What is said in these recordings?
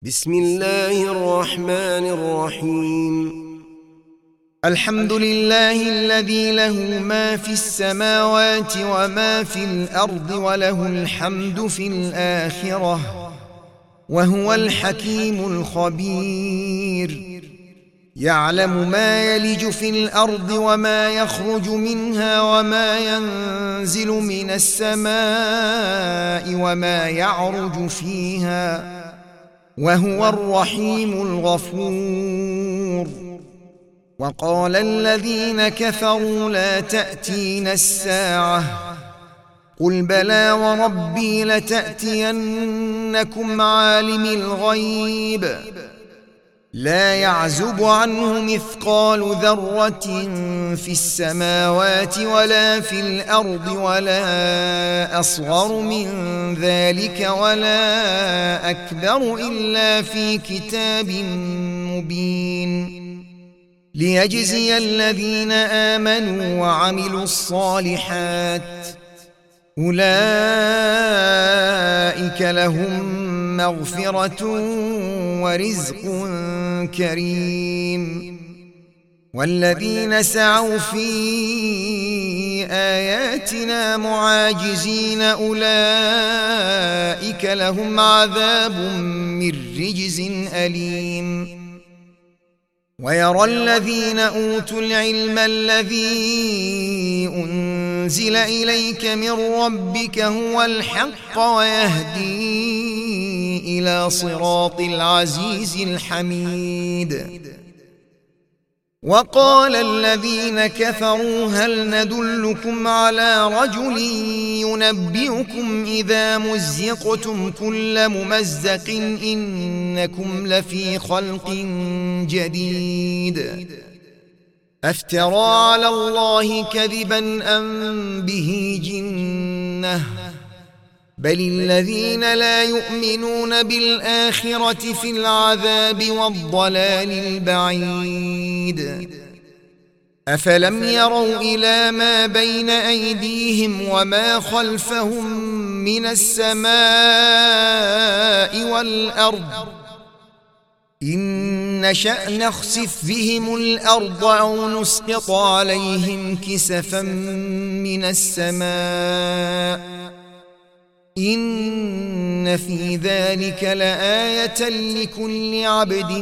بسم الله الرحمن الرحيم. الحمد لله الذي له ما في السماوات وما في الأرض وله الحمد في الآخرة وهو الحكيم الخبير. يعلم ما يلج في الأرض وما يخرج منها وما ينزل من السماء وما يعرج فيها وهو الرحيم الغفور. وقال الذين كفروا لا تأتينا الساعة قل بلى وربي لتأتينكم عالم الغيب لا يعزب عنه مثقال ذرة في السماوات ولا في الأرض ولا أصغر من ذلك ولا أكبر إلا في كتاب مبين ليجزي الذين آمنوا وعملوا الصالحات أولئك لهم مغفرة ورزق كريم. والذين سعوا في آياتنا معاجزين أولئك لهم عذاب من رجز أليم. ويرى الذين أوتوا العلم الذي أنزل إليك من ربك هو الحق ويهدي إلى صراط العزيز الحميد. وقال الذين كفروا هل ندلكم على رجل ينبئكم إذا مزقتم كل ممزق إنكم لفي خلق جديد أفترى على الله كذبا أم به جنة بل الذين لا يؤمنون بالآخرة في العذاب والضلال البعيد. أفلم يروا إلى ما بين أيديهم وما خلفهم من السماء والأرض إن نشأ نخسف بهم الأرض أو نسقط عليهم كسفا من السماء إن في ذلك لآية لكل عبد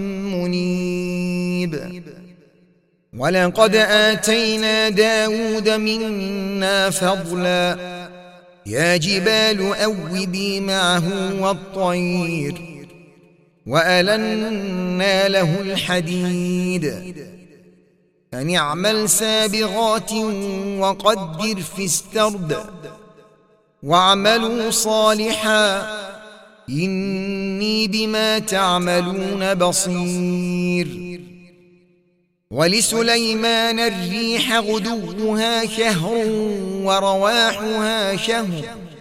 منيب. ولقد آتينا داود منا فضلا يا جبال أوبي معه والطير وألنا له الحديد أن اعمل سابغات وقدر في السرد واعملوا صالحا إني بما تعملون بصير. ولسليمان الريح غدوها شهر ورواحها شهر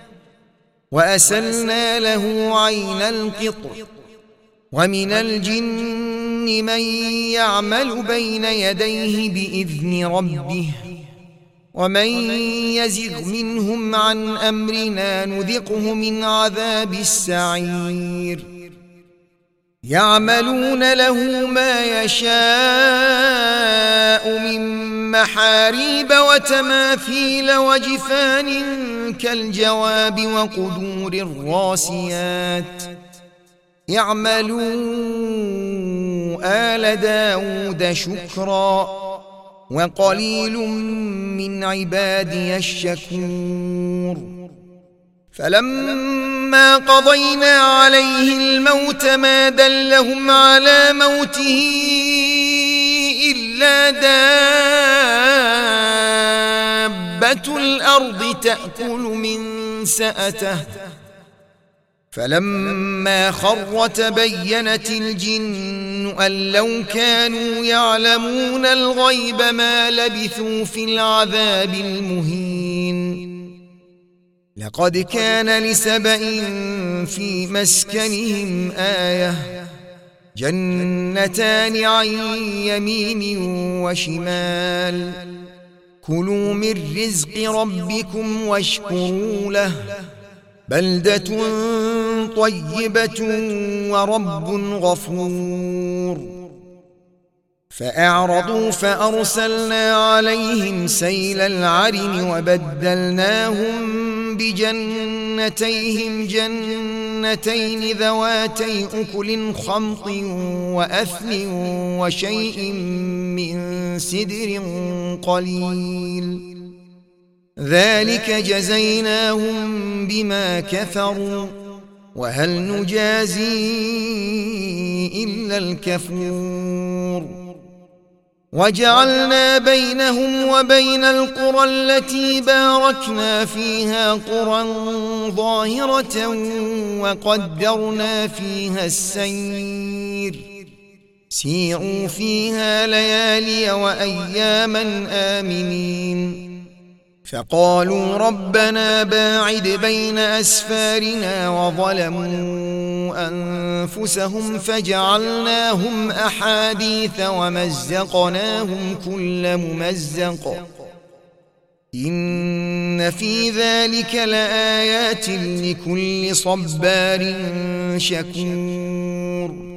وأسلنا له عين القطر ومن الجن من يعمل بين يديه بإذن ربه ومن يزغ منهم عن أمرنا نذقه من عذاب السعير. يعملون له ما يشاء من محاريب وتماثيل وجفان كالجواب وقدور الراسيات اعملوا آل داود شكرا وقليل من عبادي الشكور. فلما قضينا عليه الموت ما دلهم على موته إلا دابة الأرض تأكل من سأته فلما خر تبينت الجن أن لو كانوا يعلمون الغيب ما لبثوا في العذاب المهين. لقد كان لسبإ في مسكنهم آية جنتان عن يمين وشمال كلوا من رزق ربكم واشكروا له بلدة طيبة ورب غفور. فأعرضوا فأرسلنا عليهم سيل العرم وبدلناهم بجنتيهم جنتين ذواتي أكل خمط وأثل وشيء من سدر قليل، ذلك جزيناهم بما كفروا، وهل نجازي إلا الكفور. وجعلنا بينهم وبين القرى التي باركنا فيها قرى ظاهرة وقدرنا فيها السير، سيروا فيها ليالي وأياما آمنين. فقالوا ربنا باعد بين أسفارنا وظلموا أنفسهم فجعلناهم أحاديث ومزقناهم كل ممزق، إن في ذلك لآيات لكل صبار شكور.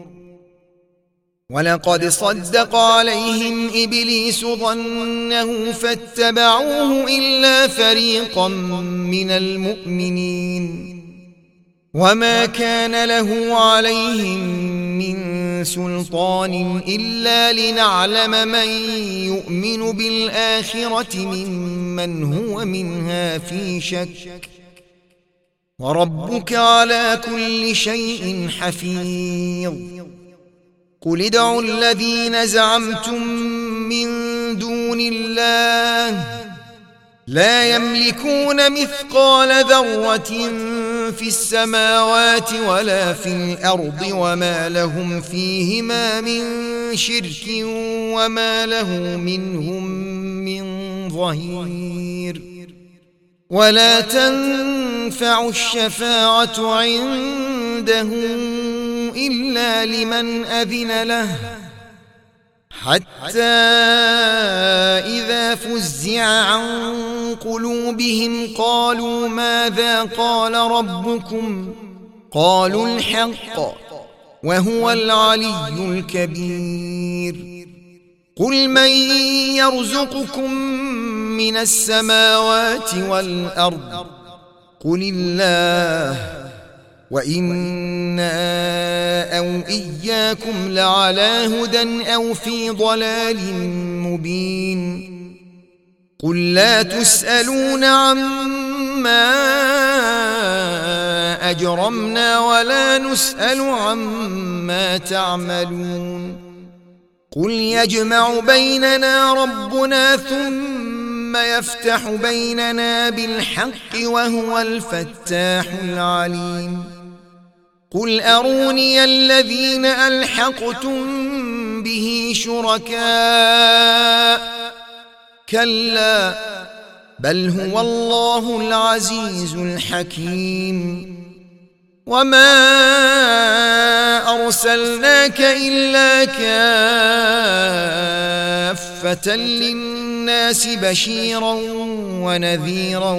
ولقد صدق عليهم إبليس ظنه فاتبعوه إلا فريقا من المؤمنين، وما كان له عليهم من سلطان إلا لنعلم من يؤمن بالآخرة ممن هو منها في شك، وربك على كل شيء حفيظ. قل ادعوا الذين زعمتم من دون الله لا يملكون مثقال ذرة في السماوات ولا في الأرض وما لهم فيهما من شرك وما له منهم من ظهير. ولا تنفع الشفاعة عنده إلا لمن أذن له، حتى إذا فزع عن قلوبهم قالوا ماذا قال ربكم؟ قالوا الحق وهو العلي الكبير. قل من يرزقكم من السماوات والأرض؟ قل الله، وإنا أو إياكم لعلى هدى أو في ضلال مبين. قل لا تسألون عما أجرمنا ولا نسأل عما تعملون. قل يجمع بيننا ربنا ثم يفتح بيننا بالحق وهو الفتاح العليم. قل أروني الذين ألحقتم به شركاء، كلا بل هو الله العزيز الحكيم. وما أرسلناك إلا كافة للناس بشيرا ونذيرا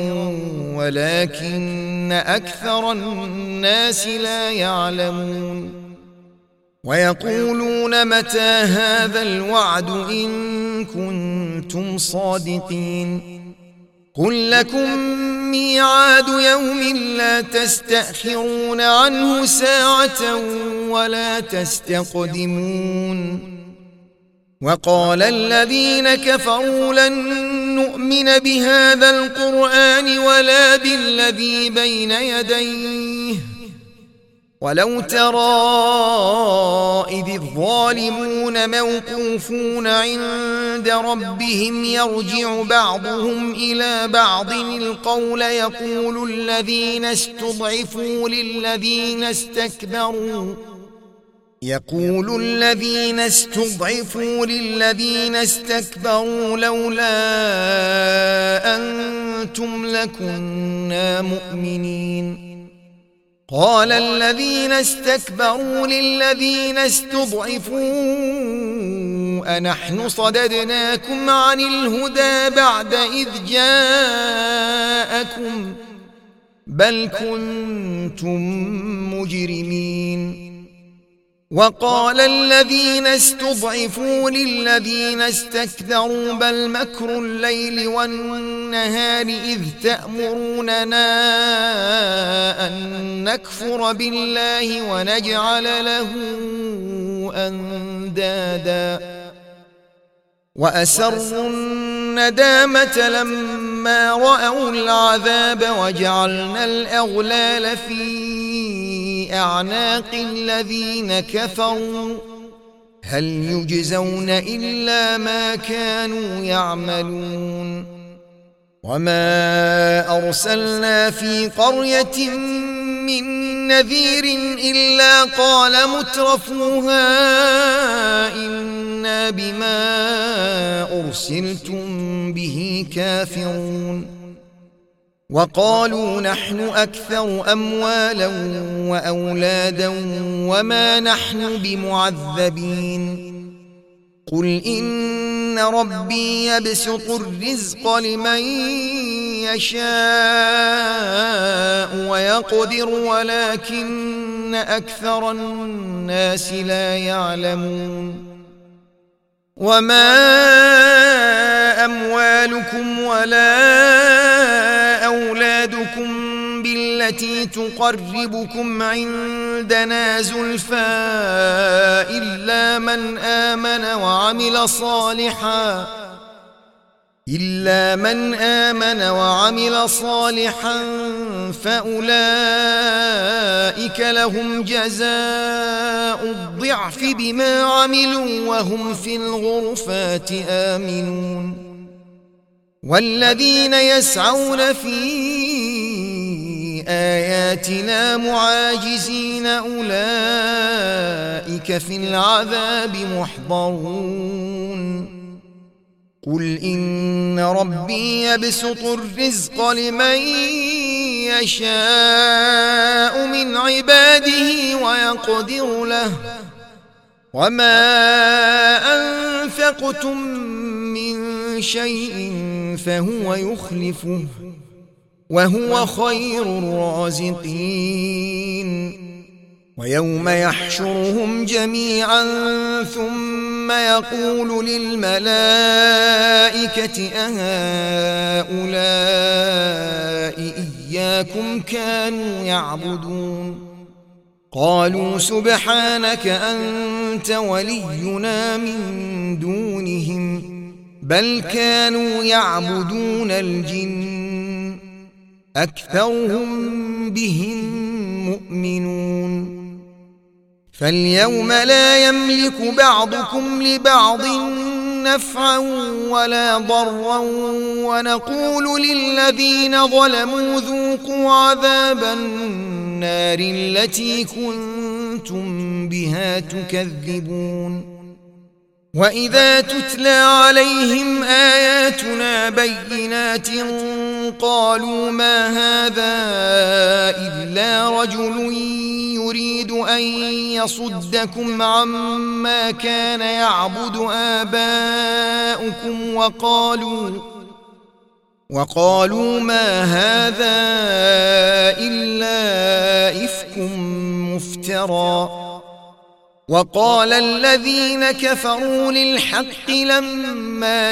ولكن أكثر الناس لا يعلمون. ويقولون متى هذا الوعد إن كنتم صادقين. قل لكم ميعاد يوم لا تستأخرون عنه ساعة ولا تستقدمون. وقال الذين كفروا لن نؤمن بهذا القرآن ولا بالذي بين يديه ولو ترى إذ الظالمون موقوفون عند ربهم يرجع بعضهم إلى بعض القول يقول الذين استضعفوا للذين استكبروا لولا أنتم لكنا مؤمنين. قال الذين استكبروا للذين استضعفوا أنحن صددناكم عن الهدى بعد إذ جاءكم بل كنتم مجرمين. وقال الذين استضعفوا للذين استكبروا بل مكر الليل والنهار إذ تأمروننا أن نكفر بالله ونجعل له أندادا وأسروا الندامة لما رأوا العذاب وجعلنا الأغلال في أعناق الذين كفروا هل يجزون إلا ما كانوا يعملون. وما أرسلنا في قرية من نذير إلا قال مترفوها إنا بما أرسلتم به كافرون. وقالوا نحن أكثر أموالا وأولادا وما نحن بمعذبين. قل إن ربي يبسط الرزق لمن يشاء ويقدر ولكن أكثر الناس لا يعلمون. وما أموالكم ولا أولادكم بالتي تقربكم عندنا زلفى إلا من آمن وعمل صالحا فأولئك لهم جزاء الضعف بما عملوا وهم في الغرفات آمنون. والذين يسعون في آياتنا معاجزين أولئك في العذاب محضرون. قل إن ربي يبسط الرزق لمن يشاء من عباده ويقدر له وما أنفقتم من شيء فهو يخلفه وهو خير الرازقين. ويوم يحشرهم جميعا ثم يقول للملائكة أهؤلاء إياكم كانوا يعبدون قالوا سبحانك أنت ولينا من دونهم بل كانوا يعبدون الجن أكثرهم بهم مؤمنون. فاليوم لا يملك بعضكم لبعض نفعا ولا ضرا ونقول للذين ظلموا ذوقوا عذاب النار التي كنتم بها تكذبون. وإذا تتلى عليهم آياتنا بينات قالوا ما هذا إلا رجل يريد أن يصدكم عما كان يعبد آباؤكم وقالوا ما هذا إلا إفك مفترى. وقال الذين كفروا للحق لما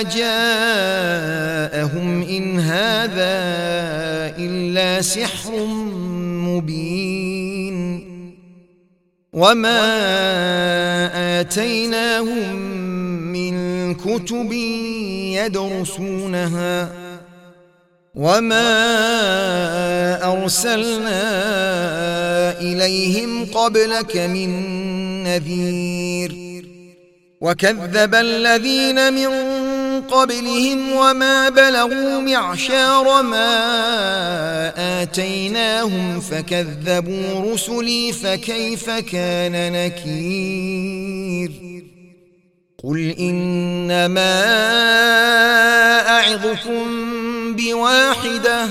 جاءهم إن هذا إلا سحر مبين. وما آتيناهم من كتب يدرسونها وما أرسلنا إليهم قبلك من نذير. وكذب الذين من قبلهم وما بلغوا معشار ما آتيناهم فكذبوا رسلي فكيف كان نكير. قل إنما أعظكم بواحدة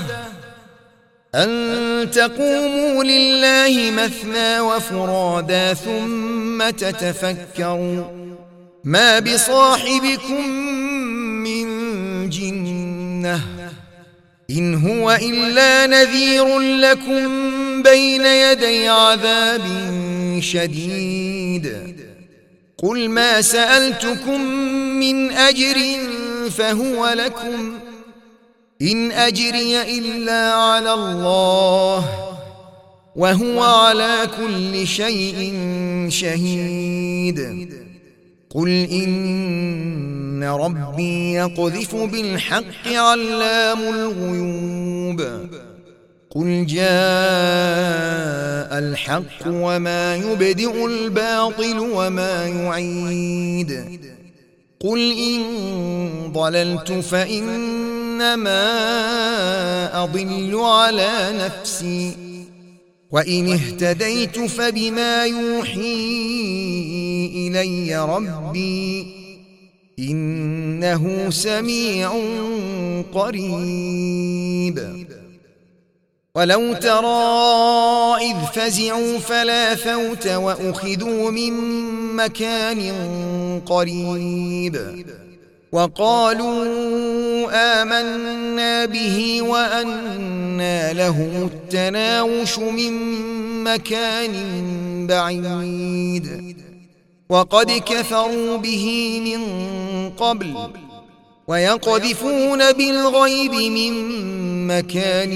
أن تقوموا لله مثنى وفرادا ثم تتفكروا ما بصاحبكم من جنة إن هو إلا نذير لكم بين يدي عذاب شديد قل ما سألتكم من أجر فهو لكم إن أجري إلا على الله وهو على كل شيء شهيد قل إن ربي يقذف بالحق علام الغيوب قل جاء الحق وما يبدئ الباطل وما يعيد قل إن ضللت فإنما أضل على نفسي وإن اهتديت فبما يوحي إلي ربي إنه سميع قريب ولو ترى إذ فزعوا فلا فوت وأخذوا من مكان قريب وقالوا آمنا به وأنى لهم التناوش من مكان بعيد وقد كفروا به من قبل ويقذفون بالغيب من مكان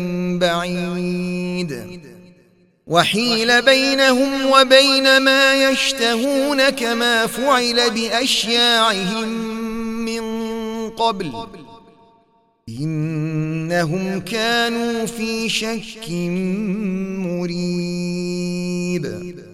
بعيد وحيل بينهم وبين ما يشتهون كما فعل بأشياعهم من قبل إنهم كانوا في شك مريب